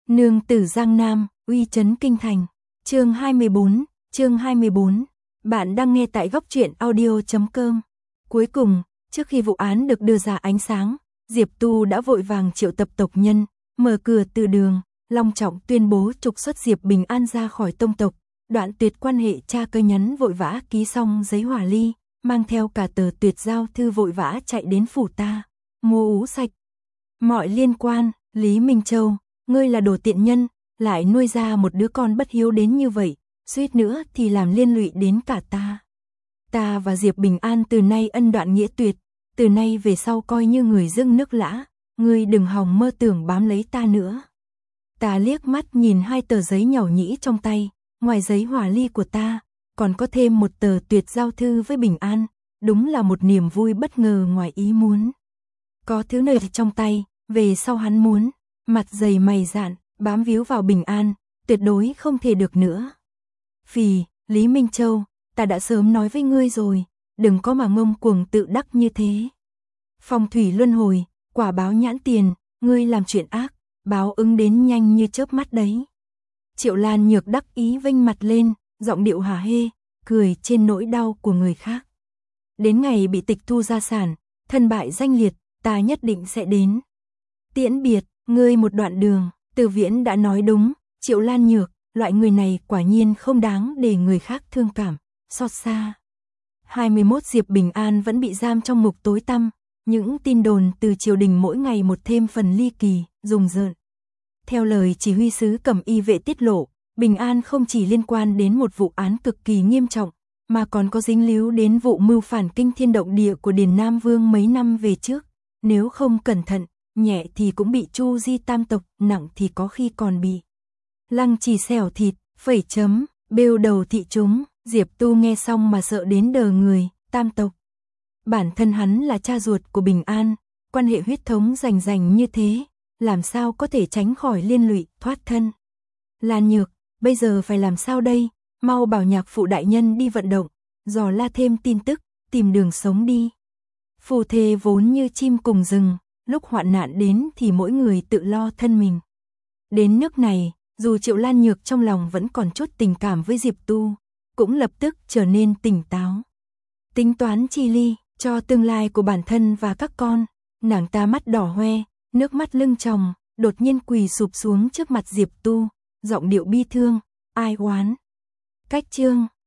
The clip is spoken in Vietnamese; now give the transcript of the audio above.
Nương tử Giang Nam, uy chấn kinh thành. Chương 24. Bạn đang nghe tại góc truyện audio.com. Cuối cùng, trước khi vụ án được đưa ra ánh sáng, Diệp Tu đã vội vàng triệu tập tộc nhân, mở cửa từ đường, long trọng tuyên bố trục xuất Diệp Bình An ra khỏi tông tộc, đoạn tuyệt quan hệ cha cơ nhắn vội vã ký xong giấy hỏa ly, mang theo cả tờ tuyệt giao thư vội vã chạy đến phủ ta, mua ú sạch mọi liên quan. Lý Minh Châu, ngươi là đồ tiện nhân, lại nuôi ra một đứa con bất hiếu đến như vậy, suýt nữa thì làm liên lụy đến cả ta. Ta và Diệp Bình An từ nay ân đoạn nghĩa tuyệt, từ nay về sau coi như người dưng nước lã, ngươi đừng hòng mơ tưởng bám lấy ta nữa. Ta liếc mắt nhìn hai tờ giấy nhỏ nhĩ trong tay, ngoài giấy hỏa ly của ta, còn có thêm một tờ tuyệt giao thư với Bình An, đúng là một niềm vui bất ngờ ngoài ý muốn. Có thứ này trong tay, về sau hắn muốn, mặt dày mày dạn, bám víu vào Bình An, tuyệt đối không thể được nữa. Phì, Lý Minh Châu, ta đã sớm nói với ngươi rồi, đừng có mà ngông cuồng tự đắc như thế. Phong thủy luân hồi, quả báo nhãn tiền, ngươi làm chuyện ác, báo ứng đến nhanh như chớp mắt đấy. Triệu Lan Nhược đắc ý vênh mặt lên, giọng điệu hả hê, cười trên nỗi đau của người khác. Đến ngày bị tịch thu gia sản, thân bại danh liệt, ta nhất định sẽ đến. Tiễn biệt, ngươi một đoạn đường, Từ Viễn đã nói đúng, Triệu Lan Nhược, loại người này quả nhiên không đáng để người khác thương cảm, xót xa. 21 Diệp Bình An vẫn bị giam trong ngục tối tăm, những tin đồn từ triều đình mỗi ngày một thêm phần ly kỳ, rùng rợn. Theo lời chỉ huy sứ Cẩm Y vệ tiết lộ, Bình An không chỉ liên quan đến một vụ án cực kỳ nghiêm trọng, mà còn có dính líu đến vụ mưu phản kinh thiên động địa của Điền Nam Vương mấy năm về trước. Nếu không cẩn thận, nhẹ thì cũng bị Chu Di tam tộc, nặng thì có khi còn bị lăng trì xẻo thịt, phẩy chấm, bêu đầu thị chúng. Diệp Tu nghe xong mà sợ đến đờ người. Tam tộc, bản thân hắn là cha ruột của Bình An, quan hệ huyết thống rành rành như thế, làm sao có thể tránh khỏi liên lụy, thoát thân. Lan Nhược, bây giờ phải làm sao đây? Mau bảo nhạc phụ đại nhân đi vận động, dò la thêm tin tức, tìm đường sống đi. Phù thề vốn như chim cùng rừng, lúc hoạn nạn đến thì mỗi người tự lo thân mình. Đến nước này, dù Triệu Lan Nhược trong lòng vẫn còn chút tình cảm với Diệp Tu, cũng lập tức trở nên tỉnh táo. Tính toán chi ly, cho tương lai của bản thân và các con, nàng ta mắt đỏ hoe, nước mắt lưng tròng, đột nhiên quỳ sụp xuống trước mặt Diệp Tu, giọng điệu bi thương, ai oán. Cách chương